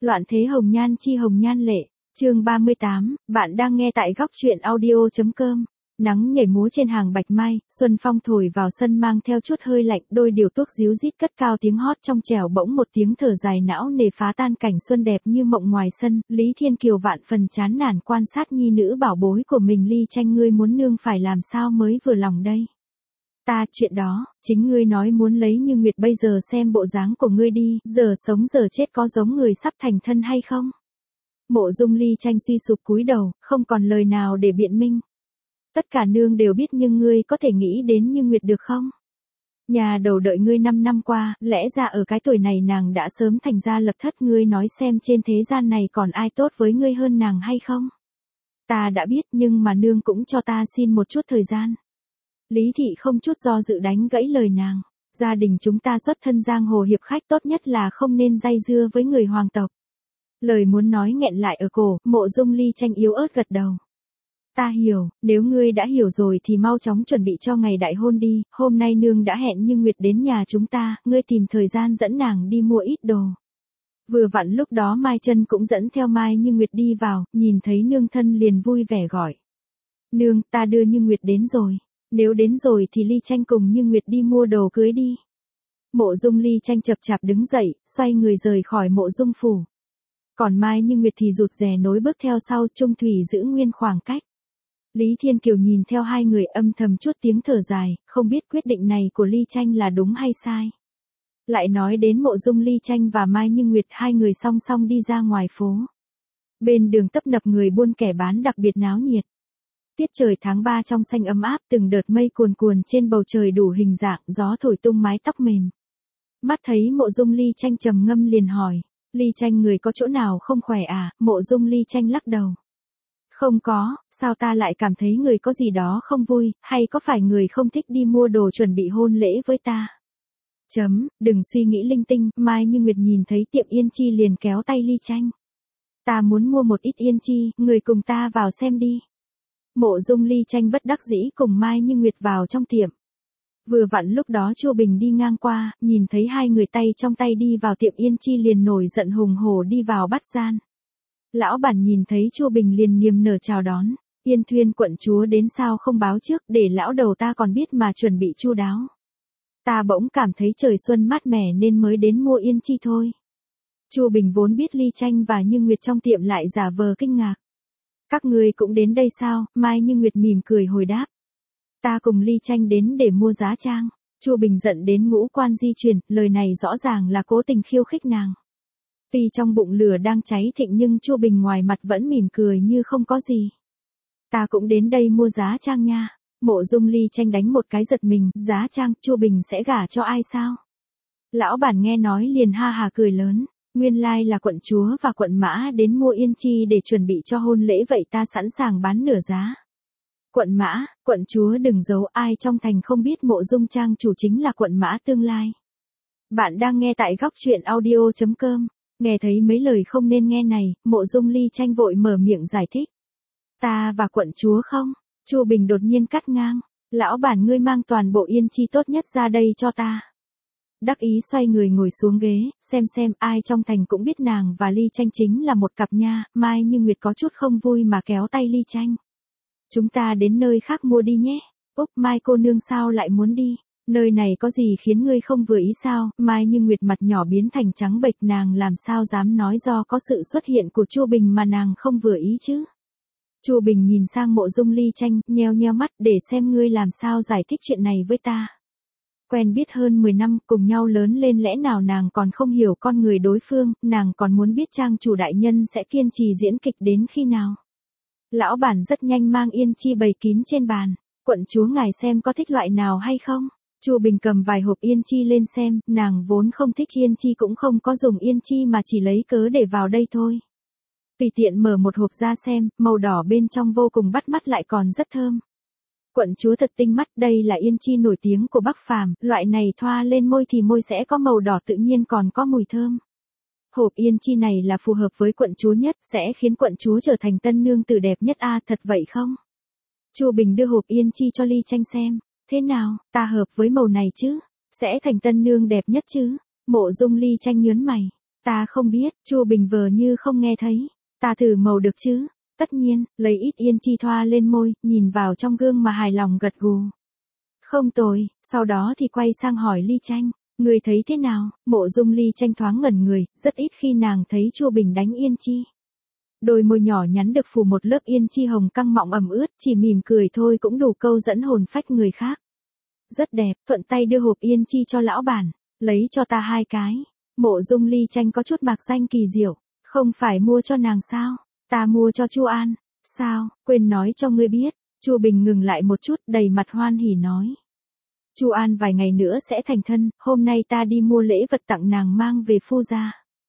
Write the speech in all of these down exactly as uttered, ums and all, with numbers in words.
Loạn thế hồng nhan chi hồng nhan lệ, chương ba mươi tám, bạn đang nghe tại góc truyện audio.com. Nắng nhảy múa trên hàng bạch mai, xuân phong thổi vào sân mang theo chút hơi lạnh, đôi điều tuốc díu rít cất cao tiếng hót trong trẻo, bỗng một tiếng thở dài não nề phá tan cảnh xuân đẹp như mộng ngoài sân. Lý Thiên Kiều vạn phần chán nản quan sát nhi nữ bảo bối của mình. Ly Tranh, ngươi muốn nương phải làm sao mới vừa lòng đây? Ta, chuyện đó, chính ngươi nói muốn lấy như Nguyệt, bây giờ xem bộ dáng của ngươi đi, giờ sống giờ chết có giống người sắp thành thân hay không? Mộ Dung Ly Tranh suy sụp cúi đầu, không còn lời nào để biện minh. Tất cả nương đều biết, nhưng ngươi có thể nghĩ đến Như Nguyệt được không? Nhà đầu đợi ngươi năm năm qua, lẽ ra ở cái tuổi này nàng đã sớm thành gia lập thất, ngươi nói xem trên thế gian này còn ai tốt với ngươi hơn nàng hay không? Ta đã biết, nhưng mà nương cũng cho ta xin một chút thời gian. Lý Thị không chút do dự đánh gãy lời nàng. Gia đình chúng ta xuất thân giang hồ hiệp khách, tốt nhất là không nên dây dưa với người hoàng tộc. Lời muốn nói nghẹn lại ở cổ, Mộ Dung Ly Tranh yếu ớt gật đầu. Ta hiểu, nếu ngươi đã hiểu rồi thì mau chóng chuẩn bị cho ngày đại hôn đi, hôm nay nương đã hẹn Như Nguyệt đến nhà chúng ta, ngươi tìm thời gian dẫn nàng đi mua ít đồ. Vừa vặn lúc đó Mai Chân cũng dẫn theo Mai Như Nguyệt đi vào, nhìn thấy nương thân liền vui vẻ gọi. Nương, ta đưa Như Nguyệt đến rồi. Nếu đến rồi thì Ly Tranh cùng Như Nguyệt đi mua đồ cưới đi. Mộ Dung Ly Tranh chập chạp đứng dậy, xoay người rời khỏi Mộ Dung phủ. Còn Mai Như Nguyệt thì rụt rè nối bước theo sau, trung thủy giữ nguyên khoảng cách. Lý Thiên Kiều nhìn theo hai người âm thầm chút tiếng thở dài, không biết quyết định này của Ly Tranh là đúng hay sai. Lại nói đến Mộ Dung Ly Tranh và Mai Như Nguyệt, hai người song song đi ra ngoài phố. Bên đường tấp nập người buôn kẻ bán đặc biệt náo nhiệt. Tiết trời tháng ba trong xanh ấm áp, từng đợt mây cuồn cuồn trên bầu trời đủ hình dạng, gió thổi tung mái tóc mềm. Mắt thấy Mộ Dung Ly Tranh trầm ngâm liền hỏi, Ly Tranh, người có chỗ nào không khỏe à? Mộ Dung Ly Tranh lắc đầu. Không có, sao ta lại cảm thấy người có gì đó không vui, hay có phải người không thích đi mua đồ chuẩn bị hôn lễ với ta? Chấm, đừng suy nghĩ linh tinh. Mai Như Nguyệt nhìn thấy tiệm Yên Chi liền kéo tay Ly Tranh. Ta muốn mua một ít Yên Chi, người cùng ta vào xem đi. Mộ Dung Ly Tranh bất đắc dĩ cùng Mai Như Nguyệt vào trong tiệm. Vừa vặn lúc đó Chu Bình đi ngang qua, nhìn thấy hai người tay trong tay đi vào tiệm Yên Chi liền nổi giận hùng hổ đi vào bắt gian. Lão bản nhìn thấy Chu Bình liền niềm nở chào đón. Yên Thuyên quận chúa đến sao không báo trước, để lão đầu ta còn biết mà chuẩn bị chu đáo. Ta bỗng cảm thấy trời xuân mát mẻ nên mới đến mua Yên Chi thôi. Chu Bình vốn biết Ly Tranh và Như Nguyệt trong tiệm lại giả vờ kinh ngạc. Các ngươi cũng đến đây sao? Mai Như Nguyệt mỉm cười hồi đáp. Ta cùng Ly Tranh đến để mua giá trang. Chu Bình giận đến ngũ quan di chuyển, lời này rõ ràng là cố tình khiêu khích nàng. Tuy trong bụng lửa đang cháy thịnh nhưng Chu Bình ngoài mặt vẫn mỉm cười như không có gì. Ta cũng đến đây mua giá trang nha. Mộ Dung Ly Tranh đánh một cái giật mình, giá trang, Chu Bình sẽ gả cho ai sao? Lão bản nghe nói liền ha hà cười lớn. Nguyên lai là quận chúa và quận mã đến mua Yên Chi để chuẩn bị cho hôn lễ, vậy ta sẵn sàng bán nửa giá. Quận mã, quận chúa đừng giấu, ai trong thành không biết Mộ Dung trang chủ chính là quận mã tương lai. Bạn đang nghe tại góc truyện audio.com. Nghe thấy mấy lời không nên nghe này, Mộ Dung Ly Tranh vội mở miệng giải thích. Ta và quận chúa không? Chu Bình đột nhiên cắt ngang. Lão bản, ngươi mang toàn bộ Yên Chi tốt nhất ra đây cho ta. Đắc ý xoay người ngồi xuống ghế, xem xem ai trong thành cũng biết nàng và Ly Tranh chính là một cặp nha. Mai Như Nguyệt có chút không vui mà kéo tay Ly Tranh. Chúng ta đến nơi khác mua đi nhé. Úc, Mai cô nương sao lại muốn đi? Nơi này có gì khiến ngươi không vừa ý sao? Mai Như Nguyệt mặt nhỏ biến thành trắng bệch, nàng làm sao dám nói do có sự xuất hiện của Chu Bình mà nàng không vừa ý chứ? Chu Bình nhìn sang Mộ Dung Ly Tranh, nheo nheo mắt, để xem ngươi làm sao giải thích chuyện này với ta. Quen biết hơn mười năm, cùng nhau lớn lên, lẽ nào nàng còn không hiểu con người đối phương, nàng còn muốn biết trang chủ đại nhân sẽ kiên trì diễn kịch đến khi nào. Lão bản rất nhanh mang Yên Chi bày kín trên bàn. Quận chúa ngài xem có thích loại nào hay không? Chu Bình cầm vài hộp Yên Chi lên xem, nàng vốn không thích Yên Chi cũng không có dùng Yên Chi mà chỉ lấy cớ để vào đây thôi. Tùy tiện mở một hộp ra xem, màu đỏ bên trong vô cùng bắt mắt lại còn rất thơm. Quận chúa thật tinh mắt, đây là Yên Chi nổi tiếng của Bắc Phàm, loại này thoa lên môi thì môi sẽ có màu đỏ tự nhiên còn có mùi thơm. Hộp Yên Chi này là phù hợp với quận chúa nhất, sẽ khiến quận chúa trở thành tân nương tử đẹp nhất a, à, thật vậy không? Chu Bình đưa hộp Yên Chi cho Ly Tranh xem. Thế nào, ta hợp với màu này chứ? Sẽ thành tân nương đẹp nhất chứ? Mộ Dung Ly Tranh nhớn mày. Ta không biết, Chu Bình vờ như không nghe thấy. Ta thử màu được chứ? Tất nhiên, lấy ít yên chi thoa lên môi, nhìn vào trong gương mà hài lòng gật gù. Không tồi, sau đó thì quay sang hỏi Ly Tranh, người thấy thế nào? Mộ Dung Ly Tranh thoáng ngẩn người, rất ít khi nàng thấy Chu Bình đánh yên chi. Đôi môi nhỏ nhắn được phủ một lớp yên chi hồng căng mọng ẩm ướt, chỉ mỉm cười thôi cũng đủ câu dẫn hồn phách người khác. Rất đẹp, thuận tay đưa hộp yên chi cho lão bản, lấy cho ta hai cái. Mộ Dung Ly Tranh có chút mạc danh kỳ diệu, không phải mua cho nàng sao? Ta mua cho Chu An. Sao, quên nói cho ngươi biết. Chu Bình ngừng lại một chút, đầy mặt hoan hỉ nói. Chu An vài ngày nữa sẽ thành thân, hôm nay ta đi mua lễ vật tặng nàng mang về phu gia.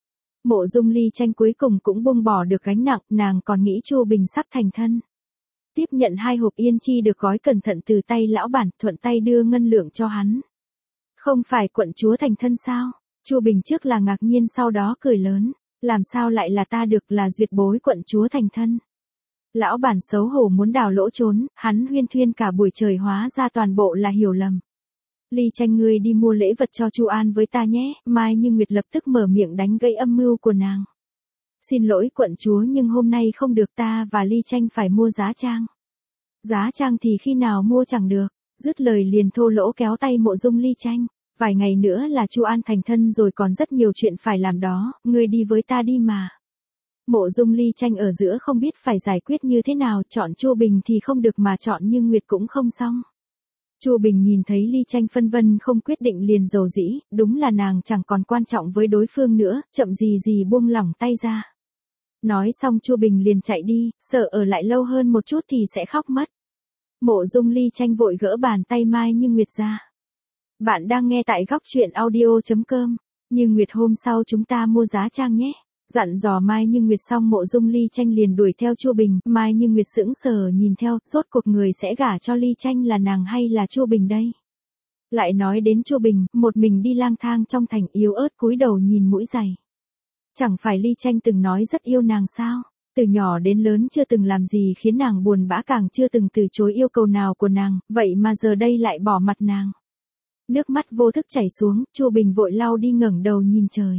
Mộ Dung Ly Tranh cuối cùng cũng buông bỏ được gánh nặng, nàng còn nghĩ Chu Bình sắp thành thân. Tiếp nhận hai hộp yên chi được gói cẩn thận từ tay lão bản, thuận tay đưa ngân lượng cho hắn. Không phải quận chúa thành thân sao? Chu Bình trước là ngạc nhiên sau đó cười lớn, làm sao lại là ta được, là duyệt bối quận chúa thành thân. Lão bản xấu hổ muốn đào lỗ trốn, hắn huyên thuyên cả buổi trời hóa ra toàn bộ là hiểu lầm. Ly Tranh ngươi đi mua lễ vật cho Chu An với ta nhé, Mai Như Nguyệt lập tức mở miệng đánh gây âm mưu của nàng. Xin lỗi quận chúa nhưng hôm nay không được, ta và Ly Tranh phải mua giá trang. Giá trang thì khi nào mua chẳng được, dứt lời liền thô lỗ kéo tay Mộ Dung Ly Tranh. Vài ngày nữa là Chu An thành thân rồi, còn rất nhiều chuyện phải làm đó, ngươi đi với ta đi mà. Mộ Dung Ly Tranh ở giữa không biết phải giải quyết như thế nào, chọn Chu Bình thì không được mà chọn Như Nguyệt cũng không xong. Chu Bình nhìn thấy Ly Tranh phân vân không quyết định liền dầu dĩ, đúng là nàng chẳng còn quan trọng với đối phương nữa, chậm gì gì buông lỏng tay ra. Nói xong Chu Bình liền chạy đi, sợ ở lại lâu hơn một chút thì sẽ khóc mất. Mộ Dung Ly Tranh vội gỡ bàn tay Mai Như Nguyệt ra. Bạn đang nghe tại góc truyện audio chấm com. Như Nguyệt hôm sau chúng ta mua giá trang nhé. Dặn dò Mai Như Nguyệt xong Mộ Dung Ly Tranh liền đuổi theo Chu Bình. Mai Như Nguyệt sững sờ nhìn theo, rốt cuộc người sẽ gả cho Ly Tranh là nàng hay là Chu Bình đây? Lại nói đến Chu Bình, một mình đi lang thang trong thành yếu ớt cúi đầu nhìn mũi giày. Chẳng phải Ly Tranh từng nói rất yêu nàng sao? Từ nhỏ đến lớn chưa từng làm gì khiến nàng buồn bã, càng chưa từng từ chối yêu cầu nào của nàng, vậy mà giờ đây lại bỏ mặt nàng. Nước mắt vô thức chảy xuống, Chu Bình vội lau đi ngẩng đầu nhìn trời.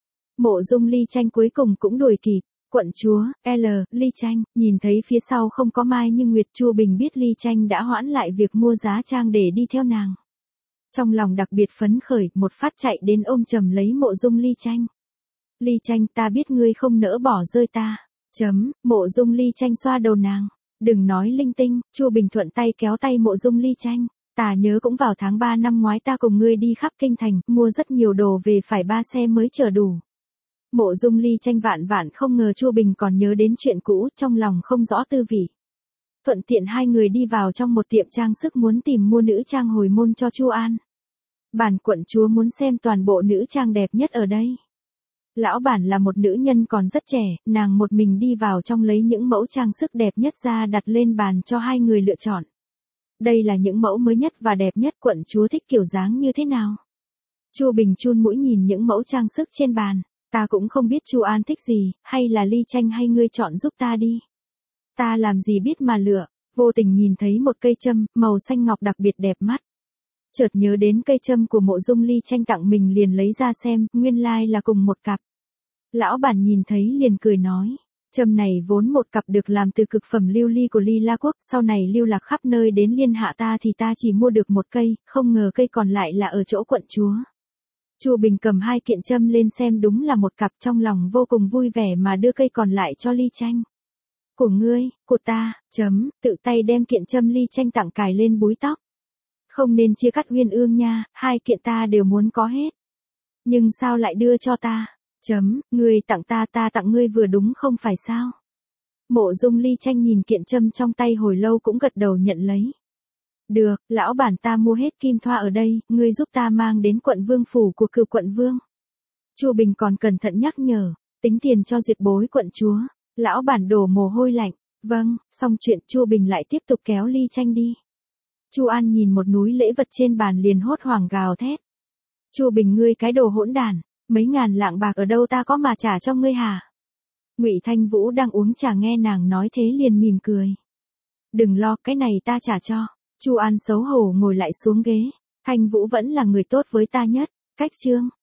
Mộ Dung Ly Tranh cuối cùng cũng đuổi kịp. Quận chúa, L, Ly Tranh, nhìn thấy phía sau không có Mai Như Nguyệt, Chu Bình biết Ly Tranh đã hoãn lại việc mua giá trang để đi theo nàng. Trong lòng đặc biệt phấn khởi, một phát chạy đến ôm chầm lấy Mộ Dung Ly Tranh. Ly Tranh, ta biết ngươi không nỡ bỏ rơi ta. Chấm, Mộ Dung Ly Tranh xoa đầu nàng. Đừng nói linh tinh, Chu Bình thuận tay kéo tay Mộ Dung Ly Tranh. Ta nhớ cũng vào tháng ba năm ngoái ta cùng ngươi đi khắp kinh thành, mua rất nhiều đồ về phải ba xe mới chở đủ. Mộ Dung Ly Tranh vạn vạn không ngờ Chu Bình còn nhớ đến chuyện cũ, trong lòng không rõ tư vị. Thuận tiện hai người đi vào trong một tiệm trang sức muốn tìm mua nữ trang hồi môn cho Chu An. Bản quận chúa muốn xem toàn bộ nữ trang đẹp nhất ở đây. Lão bản là một nữ nhân còn rất trẻ, nàng một mình đi vào trong lấy những mẫu trang sức đẹp nhất ra đặt lên bàn cho hai người lựa chọn. Đây là những mẫu mới nhất và đẹp nhất, quận chúa thích kiểu dáng như thế nào? Chu Bình chun mũi nhìn những mẫu trang sức trên bàn, ta cũng không biết Chu An thích gì, hay là Ly Tranh hay ngươi chọn giúp ta đi. Ta làm gì biết mà lựa, vô tình nhìn thấy một cây châm, màu xanh ngọc đặc biệt đẹp mắt. Chợt nhớ đến cây châm của Mộ Dung Ly Tranh tặng mình liền lấy ra xem, nguyên lai là cùng một cặp. Lão bản nhìn thấy liền cười nói. Châm này vốn một cặp được làm từ cực phẩm lưu ly của Ly La Quốc, sau này lưu lạc khắp nơi đến liên hạ ta thì ta chỉ mua được một cây, không ngờ cây còn lại là ở chỗ quận chúa. Chu Bình cầm hai kiện châm lên xem đúng là một cặp, trong lòng vô cùng vui vẻ mà đưa cây còn lại cho Ly Tranh. Của ngươi, của ta, chấm, tự tay đem kiện châm Ly Tranh tặng cài lên búi tóc. Không nên chia cắt uyên ương nha, hai kiện ta đều muốn có hết. Nhưng sao lại đưa cho ta? Chấm, ngươi tặng ta ta tặng ngươi vừa đúng không phải sao? Mộ Dung Ly Tranh nhìn kiện châm trong tay hồi lâu cũng gật đầu nhận lấy. Được, lão bản ta mua hết kim thoa ở đây, ngươi giúp ta mang đến quận vương phủ của cửu quận vương. Chu Bình còn cẩn thận nhắc nhở, tính tiền cho duyệt bối quận chúa. Lão bản đổ mồ hôi lạnh, vâng, xong chuyện Chu Bình lại tiếp tục kéo Ly Tranh đi. Chu An nhìn một núi lễ vật trên bàn liền hốt hoảng gào thét. Chu Bình ngươi cái đồ hỗn đản, mấy ngàn lạng bạc ở đâu ta có mà trả cho ngươi hả? Ngụy Thanh Vũ đang uống trà nghe nàng nói thế liền mỉm cười. Đừng lo, cái này ta trả cho. Chu An xấu hổ ngồi lại xuống ghế. Thanh Vũ vẫn là người tốt với ta nhất. Cách chương.